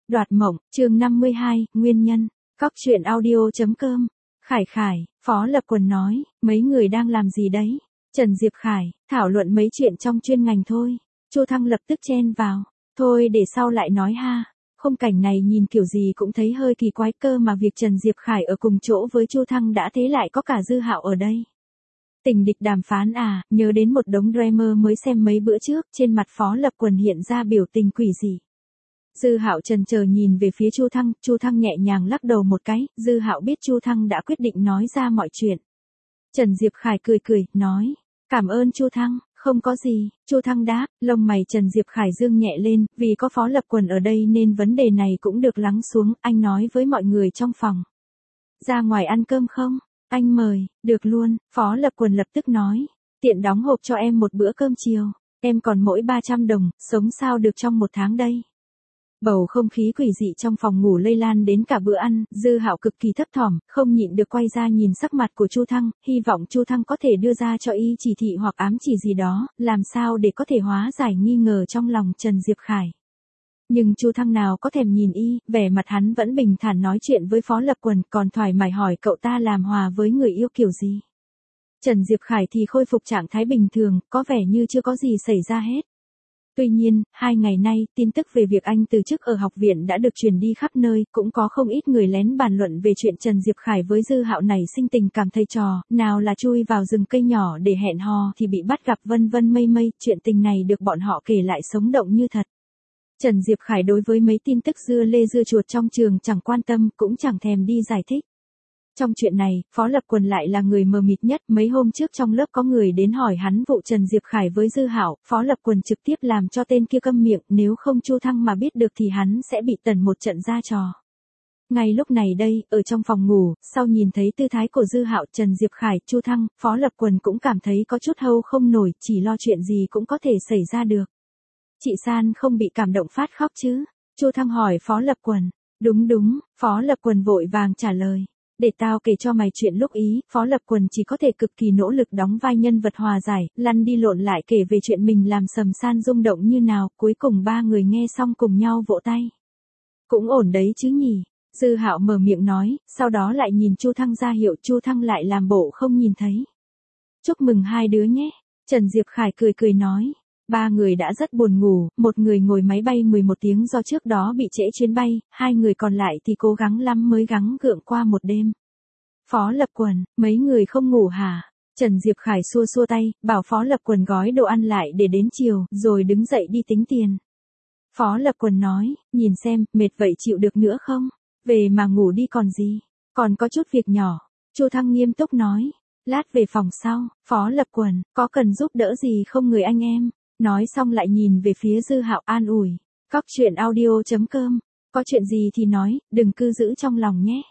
Đoạt mộng, chương 52, nguyên nhân. Cóc truyện audio.com. Khải Khải, Phó Lập Quần nói, mấy người đang làm gì đấy? Trần Diệp Khải, thảo luận mấy chuyện trong chuyên ngành thôi. Chu Thăng lập tức chen vào. Thôi để sau lại nói ha. Khung cảnh này nhìn kiểu gì cũng thấy hơi kỳ quái cơ mà việc Trần Diệp Khải ở cùng chỗ với Chu Thăng đã thế lại có cả Dư Hạo ở đây. Tình địch đàm phán à, nhớ đến một đống drama mới xem mấy bữa trước, trên mặt Phó Lập Quần hiện ra biểu tình quỷ dị. Dư Hạo chần chờ nhìn về phía Chu Thăng nhẹ nhàng lắc đầu một cái, Dư Hạo biết Chu Thăng đã quyết định nói ra mọi chuyện. Trần Diệp Khải cười, nói, cảm ơn Chu Thăng, không có gì, Chu Thăng đáp, lông mày Trần Diệp Khải dương nhẹ lên, vì có Phó Lập Quần ở đây nên vấn đề này cũng được lắng xuống, anh nói với mọi người trong phòng. Ra ngoài ăn cơm không? Anh mời, được luôn, Phó Lập Quần lập tức nói, tiện đóng hộp cho em một bữa cơm chiều, em còn mỗi 300 đồng, sống sao được trong một tháng đây. Bầu không khí quỷ dị trong phòng ngủ lây lan đến cả bữa ăn, Dư Hạo cực kỳ thấp thỏm, không nhịn được quay ra nhìn sắc mặt của Chu Thăng, hy vọng Chu Thăng có thể đưa ra cho y chỉ thị hoặc ám chỉ gì đó, làm sao để có thể hóa giải nghi ngờ trong lòng Trần Diệp Khải. Nhưng Chu Thăng nào có thèm nhìn y, vẻ mặt hắn vẫn bình thản nói chuyện với Phó Lập Quần, còn thoải mái hỏi cậu ta làm hòa với người yêu kiểu gì. Trần Diệp Khải thì khôi phục trạng thái bình thường, có vẻ như chưa có gì xảy ra hết. Tuy nhiên, 2 ngày nay, tin tức về việc anh từ chức ở học viện đã được truyền đi khắp nơi, cũng có không ít người lén bàn luận về chuyện Trần Diệp Khải với Dư Hạo này sinh tình cảm thầy trò, nào là chui vào rừng cây nhỏ để hẹn hò thì bị bắt gặp vân vân mây, chuyện tình này được bọn họ kể lại sống động như thật. Trần Diệp Khải đối với mấy tin tức dưa lê dưa chuột trong trường chẳng quan tâm, cũng chẳng thèm đi giải thích. Trong chuyện này, Phó Lập Quần lại là người mờ mịt nhất, mấy hôm trước trong lớp có người đến hỏi hắn vụ Trần Diệp Khải với Dư Hạo, Phó Lập Quần trực tiếp làm cho tên kia câm miệng, nếu không Chu Thăng mà biết được thì hắn sẽ bị tẩn một trận ra trò. Ngay lúc này đây, ở trong phòng ngủ, sau nhìn thấy tư thái của Dư Hạo, Trần Diệp Khải, Chu Thăng, Phó Lập Quần cũng cảm thấy có chút hâu không nổi, chỉ lo chuyện gì cũng có thể xảy ra được. Chị San không bị cảm động phát khóc chứ? Chu Thăng hỏi Phó Lập Quần. Đúng, Phó Lập Quần vội vàng trả lời. Để tao kể cho mày chuyện lúc ý, Phó Lập Quần chỉ có thể cực kỳ nỗ lực đóng vai nhân vật hòa giải, lăn đi lộn lại kể về chuyện mình làm Sầm San rung động như nào, cuối cùng 3 người nghe xong cùng nhau vỗ tay. Cũng ổn đấy chứ nhỉ? Dư Hạo mở miệng nói, sau đó lại nhìn Chu Thăng ra hiệu, Chu Thăng lại làm bộ không nhìn thấy. Chúc mừng hai đứa nhé. Trần Diệp Khải cười nói. 3 người đã rất buồn ngủ, một người ngồi máy bay 11 tiếng do trước đó bị trễ chuyến bay, 2 người còn lại thì cố gắng lắm mới gắng gượng qua một đêm. Phó Lập Quần, mấy người không ngủ hả? Trần Diệp Khải xua tay, bảo Phó Lập Quần gói đồ ăn lại để đến chiều, rồi đứng dậy đi tính tiền. Phó Lập Quần nói, nhìn xem, mệt vậy chịu được nữa không? Về mà ngủ đi còn gì? Còn có chút việc nhỏ. Chu Thăng nghiêm túc nói, lát về phòng sau. Phó Lập Quần, có cần giúp đỡ gì không người anh em? Nói xong lại nhìn về phía Dư Hạo an ủi. Cóc truyện audio.com. Có chuyện gì thì nói, đừng cứ giữ trong lòng nhé.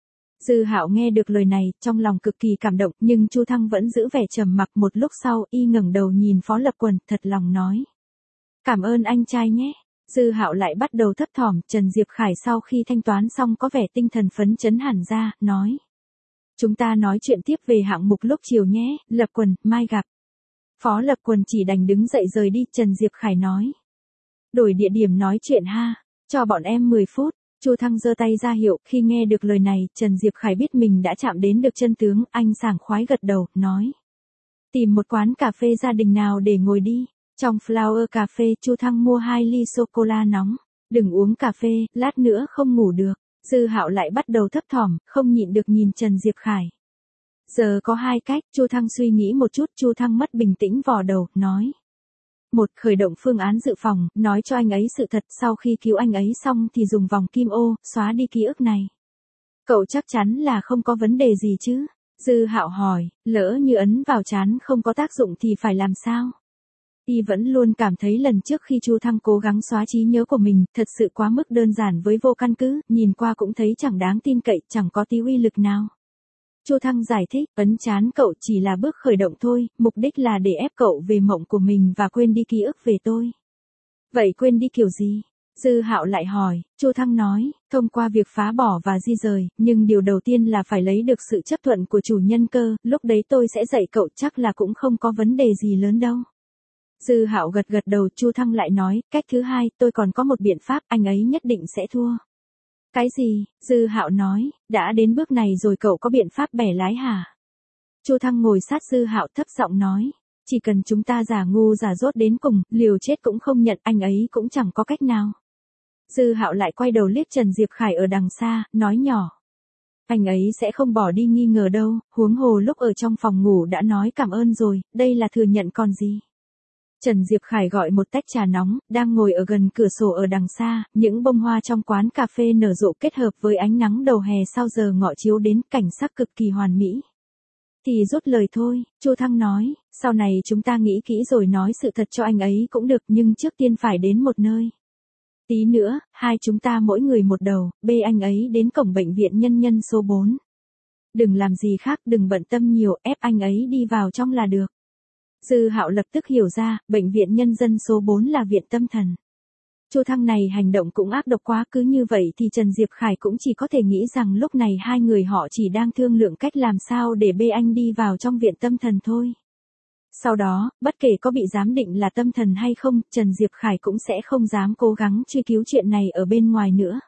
Dư Hạo nghe được lời này, trong lòng cực kỳ cảm động, nhưng Chu Thăng vẫn giữ vẻ trầm mặc. Một lúc sau, y ngẩng đầu nhìn Phó Lập Quần, thật lòng nói. Cảm ơn anh trai nhé. Dư Hạo lại bắt đầu thấp thỏm, Trần Diệp Khải sau khi thanh toán xong có vẻ tinh thần phấn chấn hẳn ra, nói. Chúng ta nói chuyện tiếp về hạng mục lúc chiều nhé, Lập Quần, mai gặp. Phó Lập Quần chỉ đành đứng dậy rời đi, Trần Diệp Khải nói. Đổi địa điểm nói chuyện ha, cho bọn em 10 phút. Chu Thăng giơ tay ra hiệu, khi nghe được lời này, Trần Diệp Khải biết mình đã chạm đến được chân tướng, anh sảng khoái gật đầu, nói. Tìm một quán cà phê gia đình nào để ngồi đi. Trong Flower Cà phê, Chu Thăng mua 2 ly sô-cô-la nóng. Đừng uống cà phê, lát nữa không ngủ được. Dư Hạo lại bắt đầu thấp thỏm, không nhịn được nhìn Trần Diệp Khải. Giờ có 2 cách, Chu Thăng suy nghĩ một chút, Chu Thăng mất bình tĩnh vò đầu, nói. 1. Khởi động phương án dự phòng, nói cho anh ấy sự thật, sau khi cứu anh ấy xong thì dùng vòng kim ô, xóa đi ký ức này. Cậu chắc chắn là không có vấn đề gì chứ? Dư Hạo hỏi, lỡ như ấn vào trán không có tác dụng thì phải làm sao? Y vẫn luôn cảm thấy lần trước khi Chu Thăng cố gắng xóa trí nhớ của mình, thật sự quá mức đơn giản với vô căn cứ, nhìn qua cũng thấy chẳng đáng tin cậy, chẳng có tí uy lực nào. Chu Thăng giải thích, ấn trán cậu chỉ là bước khởi động thôi, mục đích là để ép cậu về mộng của mình và quên đi ký ức về tôi. Vậy quên đi kiểu gì? Dư Hạo lại hỏi, Chu Thăng nói, thông qua việc phá bỏ và di rời, nhưng điều đầu tiên là phải lấy được sự chấp thuận của chủ nhân cơ, lúc đấy tôi sẽ dạy cậu chắc là cũng không có vấn đề gì lớn đâu. Dư Hạo gật gật đầu, Chu Thăng lại nói, cách thứ hai, tôi còn có một biện pháp, anh ấy nhất định sẽ thua. Cái gì? Dư Hạo nói, đã đến bước này rồi cậu có biện pháp bẻ lái hả? Chu Thăng ngồi sát Dư Hạo thấp giọng nói, chỉ cần chúng ta giả ngu giả dốt đến cùng, liều chết cũng không nhận, anh ấy cũng chẳng có cách nào. Dư Hạo lại quay đầu liếc Trần Diệp Khải ở đằng xa, nói nhỏ. Anh ấy sẽ không bỏ đi nghi ngờ đâu, huống hồ lúc ở trong phòng ngủ đã nói cảm ơn rồi, đây là thừa nhận còn gì. Trần Diệp Khải gọi một tách trà nóng, đang ngồi ở gần cửa sổ ở đằng xa, những bông hoa trong quán cà phê nở rộ kết hợp với ánh nắng đầu hè sau giờ ngọ chiếu đến, cảnh sắc cực kỳ hoàn mỹ. Thì rút lời thôi, Chu Thăng nói, sau này chúng ta nghĩ kỹ rồi nói sự thật cho anh ấy cũng được, nhưng trước tiên phải đến một nơi. Tí nữa, hai chúng ta mỗi người một đầu, bê anh ấy đến cổng bệnh viện nhân dân số 4. Đừng làm gì khác, đừng bận tâm nhiều, ép anh ấy đi vào trong là được. Dư Hạo lập tức hiểu ra, bệnh viện nhân dân số 4 là viện tâm thần. Chu Thăng này hành động cũng ác độc quá, cứ như vậy thì Trần Diệp Khải cũng chỉ có thể nghĩ rằng lúc này hai người họ chỉ đang thương lượng cách làm sao để bê anh đi vào trong viện tâm thần thôi. Sau đó, bất kể có bị giám định là tâm thần hay không, Trần Diệp Khải cũng sẽ không dám cố gắng truy cứu chuyện này ở bên ngoài nữa.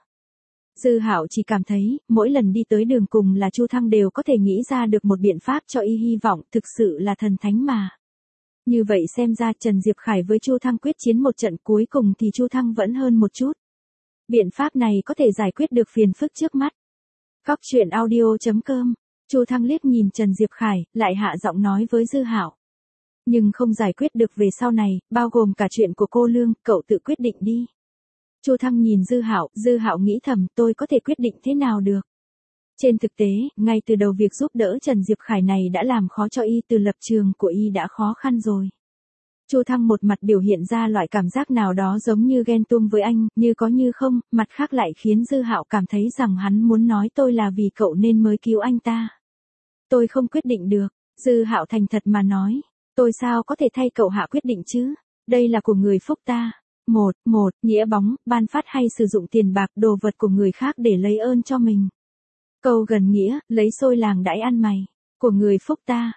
Dư Hạo chỉ cảm thấy, mỗi lần đi tới đường cùng là Chu Thăng đều có thể nghĩ ra được một biện pháp cho y, hy vọng, thực sự là thần thánh mà. Như vậy xem ra Trần Diệp Khải với Chu Thăng quyết chiến một trận, cuối cùng thì Chu Thăng vẫn hơn một chút. Biện pháp này có thể giải quyết được phiền phức trước mắt. Cóc truyện audio.com. Chu Thăng liếc nhìn Trần Diệp Khải, lại hạ giọng nói với Dư Hạo. Nhưng không giải quyết được về sau này, bao gồm cả chuyện của cô Lương, cậu tự quyết định đi. Chu Thăng nhìn Dư Hạo nghĩ thầm, tôi có thể quyết định thế nào được. Trên thực tế, ngay từ đầu việc giúp đỡ Trần Diệp Khải này đã làm khó cho y, từ lập trường của y đã khó khăn rồi. Chu Thăng một mặt biểu hiện ra loại cảm giác nào đó giống như ghen tuông với anh, như có như không, mặt khác lại khiến Dư Hạo cảm thấy rằng hắn muốn nói tôi là vì cậu nên mới cứu anh ta. Tôi không quyết định được, Dư Hạo thành thật mà nói, tôi sao có thể thay cậu hạ quyết định chứ, đây là của người Phúc ta. Một, nghĩa bóng, ban phát hay sử dụng tiền bạc, đồ vật của người khác để lấy ơn cho mình. Câu gần nghĩa, lấy xôi làng đãi ăn mày, của người Phúc ta,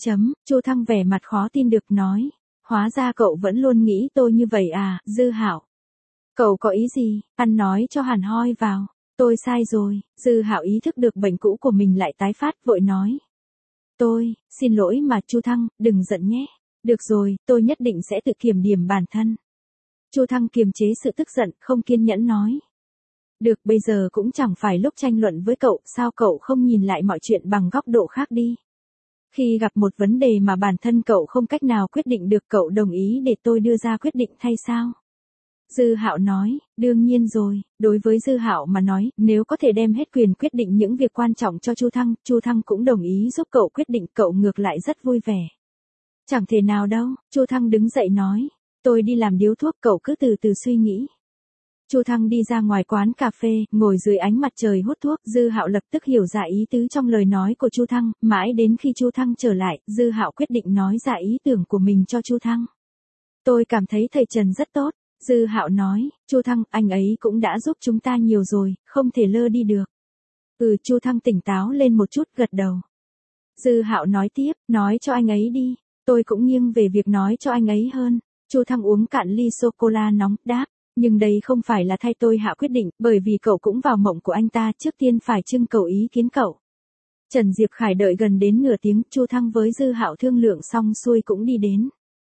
Chu Thăng vẻ mặt khó tin được nói, hóa ra cậu vẫn luôn nghĩ tôi như vậy à, Dư Hạo. Cậu có ý gì, ăn nói cho hẳn hoi vào, tôi sai rồi, Dư Hạo ý thức được bệnh cũ của mình lại tái phát, vội nói. Tôi, xin lỗi mà Chu Thăng, đừng giận nhé, được rồi, tôi nhất định sẽ tự kiểm điểm bản thân. Chu Thăng kiềm chế sự tức giận, không kiên nhẫn nói. Được, bây giờ cũng chẳng phải lúc tranh luận với cậu, sao cậu không nhìn lại mọi chuyện bằng góc độ khác đi. Khi gặp một vấn đề mà bản thân cậu không cách nào quyết định được, cậu đồng ý để tôi đưa ra quyết định thay sao? Dư Hạo nói, đương nhiên rồi, đối với Dư Hạo mà nói, nếu có thể đem hết quyền quyết định những việc quan trọng cho Chu Thăng cũng đồng ý giúp cậu quyết định, cậu ngược lại rất vui vẻ. Chẳng thể nào đâu, Chu Thăng đứng dậy nói, tôi đi làm điếu thuốc, cậu cứ từ từ suy nghĩ. Chu Thăng đi ra ngoài quán cà phê, ngồi dưới ánh mặt trời hút thuốc, Dư Hạo lập tức hiểu ra ý tứ trong lời nói của Chu Thăng, mãi đến khi Chu Thăng trở lại, Dư Hạo quyết định nói ra ý tưởng của mình cho Chu Thăng. Tôi cảm thấy thầy Trần rất tốt, Dư Hạo nói, Chu Thăng, anh ấy cũng đã giúp chúng ta nhiều rồi, không thể lơ đi được. Chu Thăng tỉnh táo lên một chút, gật đầu. Dư Hạo nói tiếp, nói cho anh ấy đi, tôi cũng nghiêng về việc nói cho anh ấy hơn. Chu Thăng uống cạn ly sô-cô-la nóng, đáp. Nhưng đây không phải là thay tôi hạ quyết định, bởi vì cậu cũng vào mộng của anh ta, trước tiên phải trưng cầu ý kiến cậu. Trần Diệp Khải đợi gần đến nửa tiếng, Chu Thăng với Dư Hạo thương lượng xong xuôi cũng đi đến.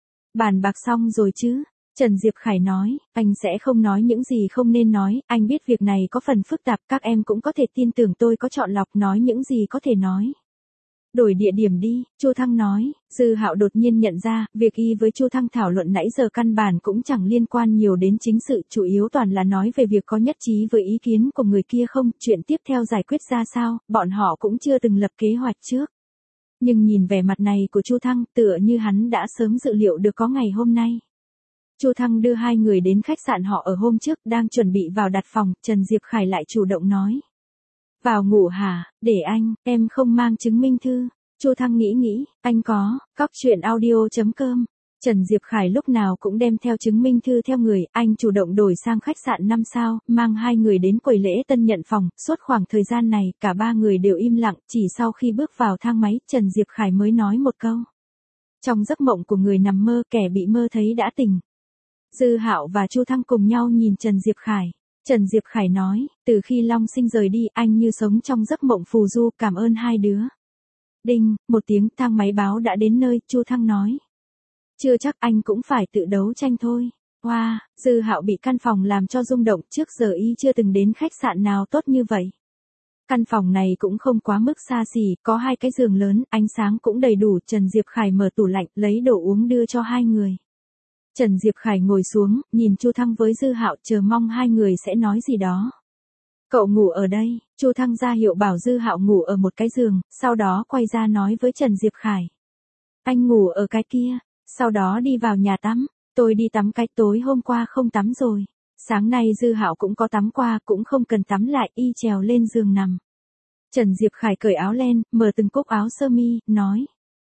Bàn bạc xong rồi chứ? Trần Diệp Khải nói, anh sẽ không nói những gì không nên nói, anh biết việc này có phần phức tạp, các em cũng có thể tin tưởng tôi có chọn lọc nói những gì có thể nói. Đổi địa điểm đi, Chu Thăng nói. Dư Hạo đột nhiên nhận ra, việc y với Chu Thăng thảo luận nãy giờ căn bản cũng chẳng liên quan nhiều đến chính sự, chủ yếu toàn là nói về việc có nhất trí với ý kiến của người kia không, chuyện tiếp theo giải quyết ra sao, bọn họ cũng chưa từng lập kế hoạch trước. Nhưng nhìn vẻ mặt này của Chu Thăng, tựa như hắn đã sớm dự liệu được có ngày hôm nay. Chu Thăng đưa hai người đến khách sạn họ ở hôm trước, đang chuẩn bị vào đặt phòng, Trần Diệp Khải lại chủ động nói. Vào ngủ hả, để anh, em không mang chứng minh thư. Chu Thăng nghĩ, anh có, cóc truyện audio.com. Trần Diệp Khải lúc nào cũng đem theo chứng minh thư theo người, anh chủ động đổi sang khách sạn 5 sao, mang hai người đến quầy lễ tân nhận phòng, suốt khoảng thời gian này, cả ba người đều im lặng, chỉ sau khi bước vào thang máy, Trần Diệp Khải mới nói một câu. Trong giấc mộng của người nằm mơ, kẻ bị mơ thấy đã tỉnh. Dư Hạo và Chu Thăng cùng nhau nhìn Trần Diệp Khải. Trần Diệp Khải nói, từ khi Long Sinh rời đi, anh như sống trong giấc mộng phù du, cảm ơn hai đứa. Đinh, một tiếng, thang máy báo đã đến nơi, Chu Thăng nói. Chưa chắc, anh cũng phải tự đấu tranh thôi. Wow, Dư Hạo bị căn phòng làm cho rung động, trước giờ y chưa từng đến khách sạn nào tốt như vậy. Căn phòng này cũng không quá mức xa xỉ, có 2 cái giường lớn, ánh sáng cũng đầy đủ. Trần Diệp Khải mở tủ lạnh, lấy đồ uống đưa cho hai người. Trần Diệp Khải ngồi xuống, nhìn Chu Thăng với Dư Hạo, chờ mong hai người sẽ nói gì đó. Cậu ngủ ở đây, Chu Thăng ra hiệu bảo Dư Hạo ngủ ở một cái giường, sau đó quay ra nói với Trần Diệp Khải. Anh ngủ ở cái kia, sau đó đi vào nhà tắm, tôi đi tắm cái tối hôm qua không tắm rồi. Sáng nay Dư Hạo cũng có tắm qua, cũng không cần tắm lại, y trèo lên giường nằm. Trần Diệp Khải cởi áo len, mở từng cúc áo sơ mi, nói.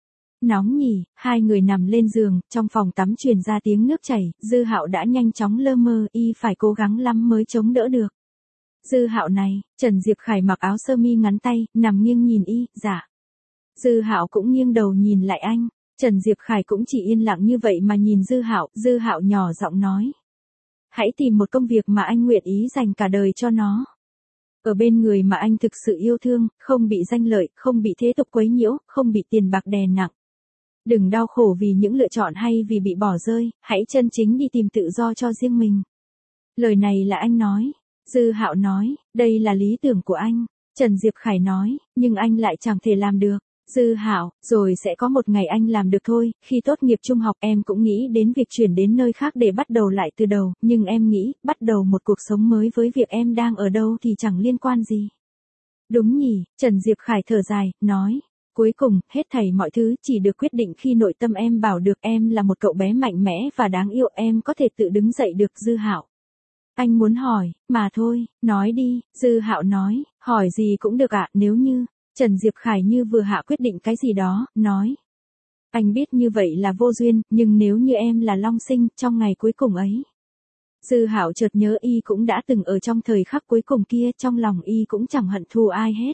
Nóng nhỉ, hai người nằm lên giường, trong phòng tắm truyền ra tiếng nước chảy, Dư Hạo đã nhanh chóng lơ mơ, y phải cố gắng lắm mới chống đỡ được. Dư Hạo này, Trần Diệp Khải mặc áo sơ mi ngắn tay, nằm nghiêng nhìn y, dạ. Dư Hạo cũng nghiêng đầu nhìn lại anh, Trần Diệp Khải cũng chỉ yên lặng như vậy mà nhìn Dư Hạo nhỏ giọng nói. Hãy tìm một công việc mà anh nguyện ý dành cả đời cho nó. Ở bên người mà anh thực sự yêu thương, không bị danh lợi, không bị thế tục quấy nhiễu, không bị tiền bạc đè nặng. Đừng đau khổ vì những lựa chọn hay vì bị bỏ rơi, hãy chân chính đi tìm tự do cho riêng mình. Lời này là anh nói. Dư Hạo nói, đây là lý tưởng của anh. Trần Diệp Khải nói, nhưng anh lại chẳng thể làm được. Dư Hạo, rồi sẽ có một ngày anh làm được thôi. Khi tốt nghiệp trung học em cũng nghĩ đến việc chuyển đến nơi khác để bắt đầu lại từ đầu, nhưng em nghĩ, bắt đầu một cuộc sống mới với việc em đang ở đâu thì chẳng liên quan gì. Đúng nhỉ, Trần Diệp Khải thở dài, nói. Cuối cùng, hết thảy mọi thứ chỉ được quyết định khi nội tâm em bảo được em là một cậu bé mạnh mẽ và đáng yêu, em có thể tự đứng dậy được. Dư Hạo. Anh muốn hỏi, mà thôi, nói đi, Dư Hạo nói, hỏi gì cũng được ạ, nếu như, Trần Diệp Khải như vừa hạ quyết định cái gì đó, nói. Anh biết như vậy là vô duyên, nhưng nếu như em là Long Sinh, trong ngày cuối cùng ấy. Dư Hạo chợt nhớ y cũng đã từng ở trong thời khắc cuối cùng kia, trong lòng y cũng chẳng hận thù ai hết.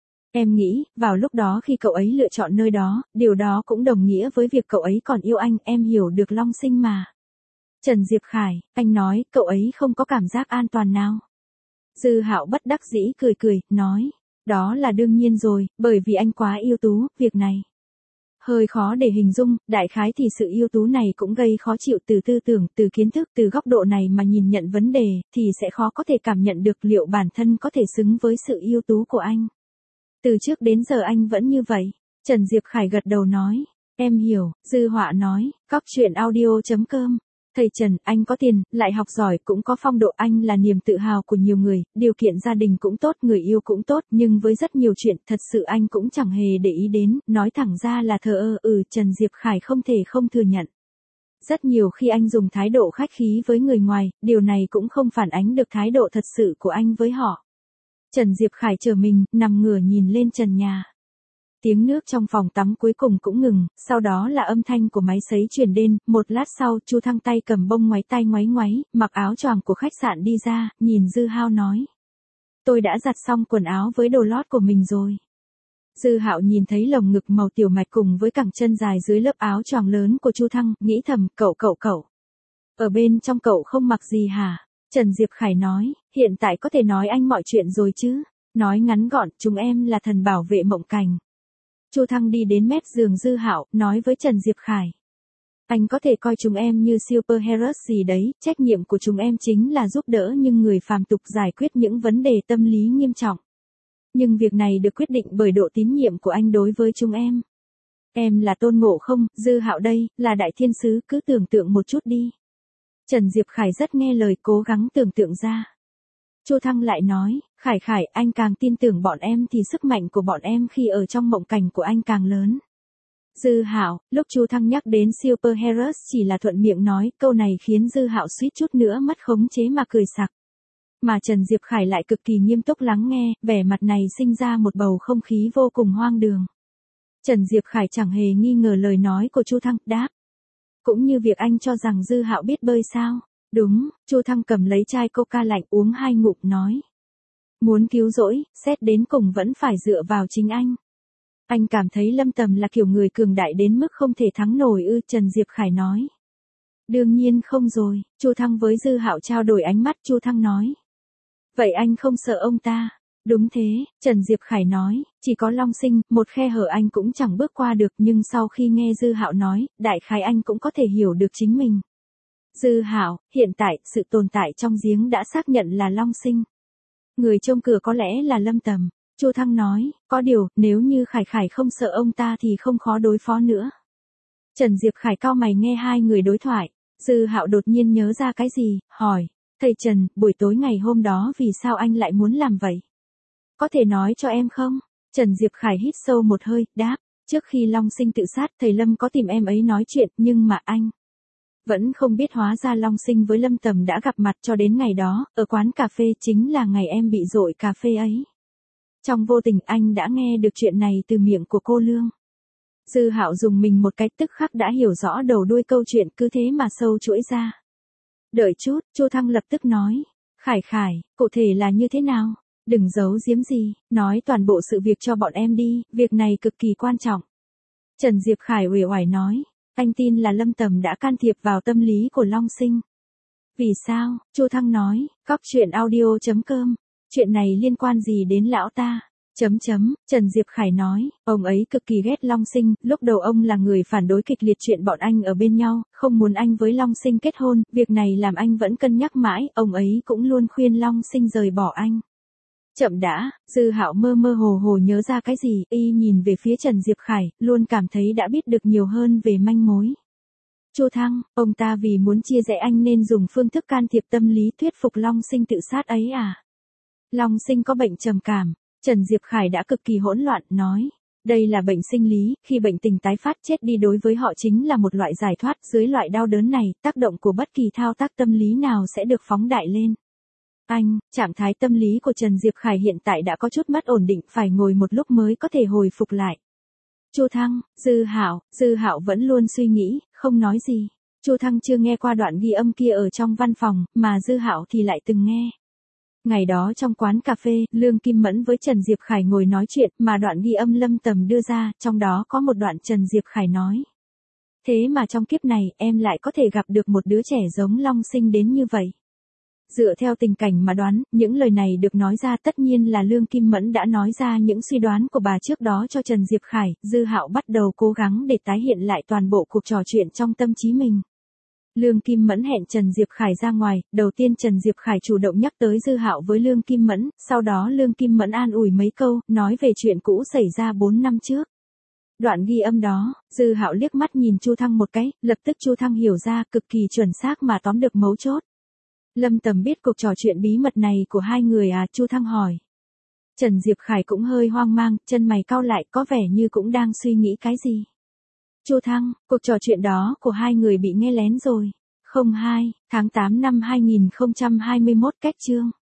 Em nghĩ, vào lúc đó khi cậu ấy lựa chọn nơi đó, điều đó cũng đồng nghĩa với việc cậu ấy còn yêu anh, em hiểu được Long Sinh mà. Trần Diệp Khải, anh nói, cậu ấy không có cảm giác an toàn nào. Dư Hạo bất đắc dĩ cười, nói, đó là đương nhiên rồi, bởi vì anh quá yêu tú, việc này. Hơi khó để hình dung, đại khái thì sự yêu tú này cũng gây khó chịu từ tư tưởng, từ kiến thức, từ góc độ này mà nhìn nhận vấn đề, thì sẽ khó có thể cảm nhận được liệu bản thân có thể xứng với sự yêu tú của anh. Từ trước đến giờ anh vẫn như vậy. Trần Diệp Khải gật đầu nói, em hiểu. Dư Họa nói, cóc truyện audio.com. Thầy Trần, anh có tiền, lại học giỏi, cũng có phong độ, anh là niềm tự hào của nhiều người, điều kiện gia đình cũng tốt, người yêu cũng tốt, nhưng với rất nhiều chuyện, thật sự anh cũng chẳng hề để ý đến, nói thẳng ra là thờ ơ. Trần Diệp Khải không thể không thừa nhận. Rất nhiều khi anh dùng thái độ khách khí với người ngoài, điều này cũng không phản ánh được thái độ thật sự của anh với họ. Trần Diệp Khải trở mình, nằm ngửa nhìn lên trần nhà. Tiếng nước trong phòng tắm cuối cùng cũng ngừng, sau đó là âm thanh của máy sấy truyền đến, một lát sau, Chu Thăng tay cầm bông ngoáy tay ngoáy, mặc áo choàng của khách sạn đi ra, nhìn Dư Hạo nói. Tôi đã giặt xong quần áo với đồ lót của mình rồi. Dư Hạo nhìn thấy lồng ngực màu tiểu mạch cùng với cẳng chân dài dưới lớp áo choàng lớn của Chu Thăng, nghĩ thầm, cậu. Ở bên trong cậu không mặc gì hả? Trần Diệp Khải nói, hiện tại có thể nói anh mọi chuyện rồi chứ. Nói ngắn gọn, chúng em là thần bảo vệ mộng cảnh. Chu Thăng đi đến mép giường Dư Hạo, nói với Trần Diệp Khải. Anh có thể coi chúng em như superheroes gì đấy, trách nhiệm của chúng em chính là giúp đỡ những người phàm tục giải quyết những vấn đề tâm lý nghiêm trọng. Nhưng việc này được quyết định bởi độ tín nhiệm của anh đối với chúng em. Em là Tôn Ngộ Không, Dư Hạo đây, là đại thiên sứ, cứ tưởng tượng một chút đi. Trần Diệp Khải rất nghe lời, cố gắng tưởng tượng ra. Chu Thăng lại nói, Khải, anh càng tin tưởng bọn em thì sức mạnh của bọn em khi ở trong mộng cảnh của anh càng lớn. Dư Hạo, lúc Chu Thăng nhắc đến superheroes chỉ là thuận miệng nói, câu này khiến Dư Hạo suýt chút nữa mất khống chế mà cười sặc. Mà Trần Diệp Khải lại cực kỳ nghiêm túc lắng nghe, vẻ mặt này sinh ra một bầu không khí vô cùng hoang đường. Trần Diệp Khải chẳng hề nghi ngờ lời nói của Chu Thăng, đáp. Cũng như việc anh cho rằng Dư Hạo biết bơi sao? Đúng, Chu Thăng cầm lấy chai coca lạnh uống 2 ngụm nói. Muốn cứu rỗi, xét đến cùng vẫn phải dựa vào chính anh. Anh cảm thấy Lâm Tầm là kiểu người cường đại đến mức không thể thắng nổi ư? Trần Diệp Khải nói. Đương nhiên không rồi, Chu Thăng với Dư Hạo trao đổi ánh mắt. Chu Thăng nói. Vậy anh không sợ ông ta? Đúng thế, Trần Diệp Khải nói, chỉ có Long Sinh, một khe hở anh cũng chẳng bước qua được, nhưng sau khi nghe Dư Hạo nói, đại khái anh cũng có thể hiểu được chính mình. Dư Hạo, hiện tại, sự tồn tại trong giếng đã xác nhận là Long Sinh. Người trông cửa có lẽ là Lâm Tầm. Chu Thăng nói, có điều, nếu như Khải Khải không sợ ông ta thì không khó đối phó nữa. Trần Diệp Khải cau mày nghe hai người đối thoại. Dư Hạo đột nhiên nhớ ra cái gì, hỏi, thầy Trần, buổi tối ngày hôm đó vì sao anh lại muốn làm vậy? Có thể nói cho em không? Trần Diệp Khải hít sâu một hơi, đáp, trước khi Long Sinh tự sát thầy Lâm có tìm em ấy nói chuyện, nhưng mà anh vẫn không biết hóa ra Long Sinh với Lâm Tầm đã gặp mặt cho đến ngày đó, ở quán cà phê chính là ngày em bị dội cà phê ấy. Trong vô tình anh đã nghe được chuyện này từ miệng của cô Lương. Dư Hạo dùng mình một cái tức khắc đã hiểu rõ đầu đuôi câu chuyện, cứ thế mà sâu chuỗi ra. Đợi chút, Chu Thăng lập tức nói. Khải Khải, cụ thể là như thế nào? Đừng giấu giếm gì, nói toàn bộ sự việc cho bọn em đi, việc này cực kỳ quan trọng. Trần Diệp Khải uể oải nói. Anh tin là Lâm Tầm đã can thiệp vào tâm lý của Long Sinh. Vì sao? Chu Thăng nói. Cóc truyện audio.com. Chuyện này liên quan gì đến lão ta? Trần Diệp Khải nói, ông ấy cực kỳ ghét Long Sinh, lúc đầu ông là người phản đối kịch liệt chuyện bọn anh ở bên nhau, không muốn anh với Long Sinh kết hôn, việc này làm anh vẫn cân nhắc mãi, ông ấy cũng luôn khuyên Long Sinh rời bỏ anh. Chậm đã, Dư Hạo mơ mơ hồ hồ nhớ ra cái gì, y nhìn về phía Trần Diệp Khải, luôn cảm thấy đã biết được nhiều hơn về manh mối. Chu Thăng, ông ta vì muốn chia rẽ anh nên dùng phương thức can thiệp tâm lý thuyết phục Long Sinh tự sát ấy à? Long Sinh có bệnh trầm cảm. Trần Diệp Khải đã cực kỳ hỗn loạn, nói. Đây là bệnh sinh lý, khi bệnh tình tái phát chết đi đối với họ chính là một loại giải thoát, dưới loại đau đớn này, tác động của bất kỳ thao tác tâm lý nào sẽ được phóng đại lên. Trạng thái tâm lý của Trần Diệp Khải hiện tại đã có chút mất ổn định, phải ngồi một lúc mới có thể hồi phục lại. Chu Thăng, Dư Hạo vẫn luôn suy nghĩ, không nói gì. Chu Thăng chưa nghe qua đoạn ghi âm kia ở trong văn phòng, mà Dư Hạo thì lại từng nghe. Ngày đó trong quán cà phê, Lương Kim Mẫn với Trần Diệp Khải ngồi nói chuyện, mà đoạn ghi âm Lâm Tầm đưa ra, trong đó có một đoạn Trần Diệp Khải nói. Thế mà trong kiếp này, em lại có thể gặp được một đứa trẻ giống Long Sinh đến như vậy. Dựa theo tình cảnh mà đoán, những lời này được nói ra tất nhiên là Lương Kim Mẫn đã nói ra những suy đoán của bà trước đó cho Trần Diệp Khải. Dư Hạo bắt đầu cố gắng để tái hiện lại toàn bộ cuộc trò chuyện trong tâm trí mình. Lương Kim Mẫn hẹn Trần Diệp Khải ra ngoài, đầu tiên Trần Diệp Khải chủ động nhắc tới Dư Hạo với Lương Kim Mẫn, sau đó Lương Kim Mẫn an ủi mấy câu, nói về chuyện cũ xảy ra 4 năm trước. Đoạn ghi âm đó, Dư Hạo liếc mắt nhìn Chu Thăng một cái, lập tức Chu Thăng hiểu ra, cực kỳ chuẩn xác mà tóm được mấu chốt. Lâm Tầm biết cuộc trò chuyện bí mật này của hai người à? Chu Thăng hỏi. Trần Diệp Khải cũng hơi hoang mang, chân mày cau lại, có vẻ như cũng đang suy nghĩ cái gì. Chu Thăng, cuộc trò chuyện đó của hai người bị nghe lén rồi. 02, tháng 8 năm 2021 cách chương.